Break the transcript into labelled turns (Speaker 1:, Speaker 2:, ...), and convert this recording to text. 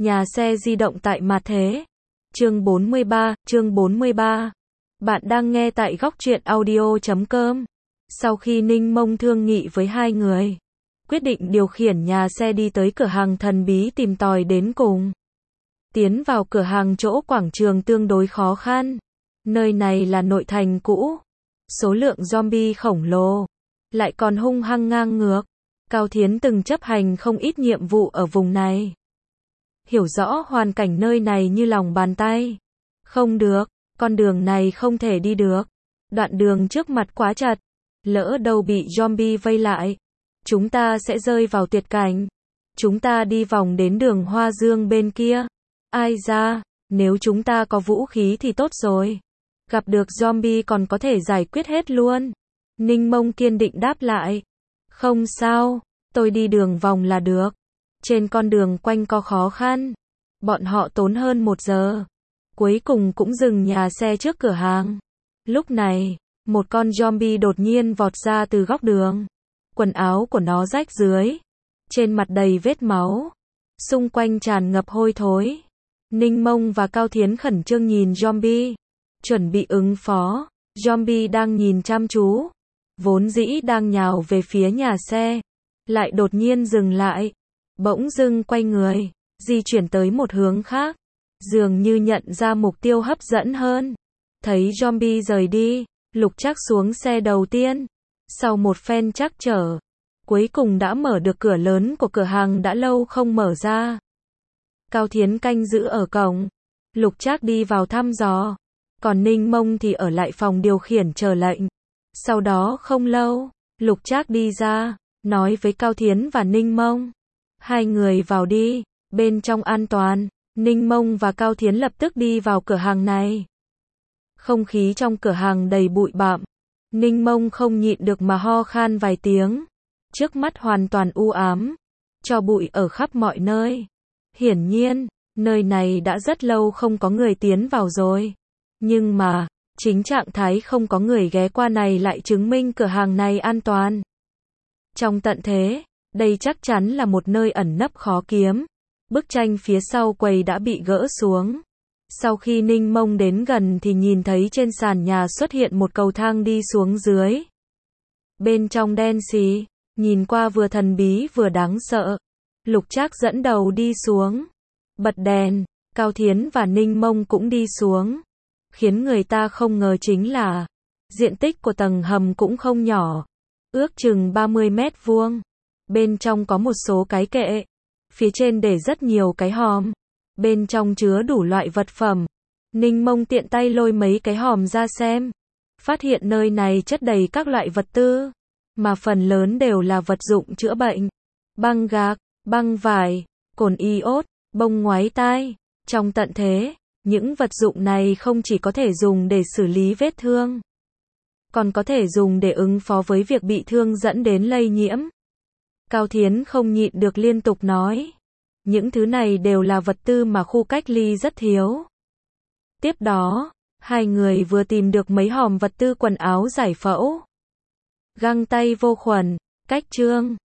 Speaker 1: Nhà xe di động tại mặt thế. Chương 43. Bạn đang nghe tại Góc Truyện Audio.com. Sau khi Ninh Mông thương nghị với hai người, quyết định điều khiển nhà xe đi tới cửa hàng thần bí tìm tòi đến cùng. Tiến vào cửa hàng chỗ quảng trường tương đối khó khăn. Nơi này là nội thành cũ. Số lượng zombie khổng lồ, lại còn hung hăng ngang ngược. Cao Thiến từng chấp hành không ít nhiệm vụ ở vùng này. Hiểu rõ hoàn cảnh nơi này như lòng bàn tay. Không được, con đường này không thể đi được. Đoạn đường trước mặt quá chật. Lỡ đâu bị zombie vây lại, chúng ta sẽ rơi vào tuyệt cảnh. Chúng ta đi vòng đến đường Hoa Dương bên kia. Ai ra, nếu chúng ta có vũ khí thì tốt rồi. Gặp được zombie còn có thể giải quyết hết luôn. Ninh Mông kiên định đáp lại. Không sao, tôi đi đường vòng là được. Trên con đường quanh co khó khăn. Bọn họ tốn hơn 1 giờ. Cuối cùng cũng dừng nhà xe trước cửa hàng. Lúc này, một con zombie đột nhiên vọt ra từ góc đường. Quần áo của nó rách rưới. Trên mặt đầy vết máu. Xung quanh tràn ngập hôi thối. Ninh Mông và Cao Thiến khẩn trương nhìn zombie. Chuẩn bị ứng phó. Zombie đang nhìn chăm chú. Vốn dĩ đang nhào về phía nhà xe. Lại đột nhiên dừng lại. Bỗng dưng quay người. Di chuyển tới một hướng khác. Dường như nhận ra mục tiêu hấp dẫn hơn. Thấy zombie rời đi. Lục Trác xuống xe đầu tiên. Sau một phen trắc trở, cuối cùng đã mở được cửa lớn của cửa hàng đã lâu không mở ra. Cao Thiến canh giữ ở cổng. Lục Trác đi vào thăm dò. Còn Ninh Mông thì ở lại phòng điều khiển chờ lệnh. Sau đó không lâu, Lục Trác đi ra, nói với Cao Thiến và Ninh Mông. Hai người vào đi, bên trong an toàn. Ninh Mông và Cao Thiến lập tức đi vào cửa hàng này. Không khí trong cửa hàng đầy bụi bặm. Ninh Mông không nhịn được mà ho khan vài tiếng. Trước mắt hoàn toàn u ám. Tro bụi ở khắp mọi nơi. Hiển nhiên, nơi này đã rất lâu không có người tiến vào rồi. Nhưng mà, chính trạng thái không có người ghé qua này lại chứng minh cửa hàng này an toàn. Trong tận thế, đây chắc chắn là một nơi ẩn nấp khó kiếm. Bức tranh phía sau quầy đã bị gỡ xuống. Sau khi Ninh Mông đến gần thì nhìn thấy trên sàn nhà xuất hiện một cầu thang đi xuống dưới. Bên trong đen xì, nhìn qua vừa thần bí vừa đáng sợ. Lục Trác dẫn đầu đi xuống. Bật đèn, Cao Thiến và Ninh Mông cũng đi xuống. Khiến người ta không ngờ chính là, diện tích của tầng hầm cũng không nhỏ. Ước chừng 30 mét vuông. Bên trong có một số cái kệ. Phía trên để rất nhiều cái hòm. Bên trong chứa đủ loại vật phẩm. Ninh Mông tiện tay lôi mấy cái hòm ra xem. Phát hiện nơi này chất đầy các loại vật tư. Mà phần lớn đều là vật dụng chữa bệnh. Băng gạc, băng vải, cồn iốt, bông ngoái tai. Trong tận thế, những vật dụng này không chỉ có thể dùng để xử lý vết thương. Còn có thể dùng để ứng phó với việc bị thương dẫn đến lây nhiễm. Cao Thiến không nhịn được liên tục nói. Những thứ này đều là vật tư mà khu cách ly rất thiếu. Tiếp đó, hai người vừa tìm được mấy hòm vật tư quần áo giải phẫu, găng tay vô khuẩn, cách chương,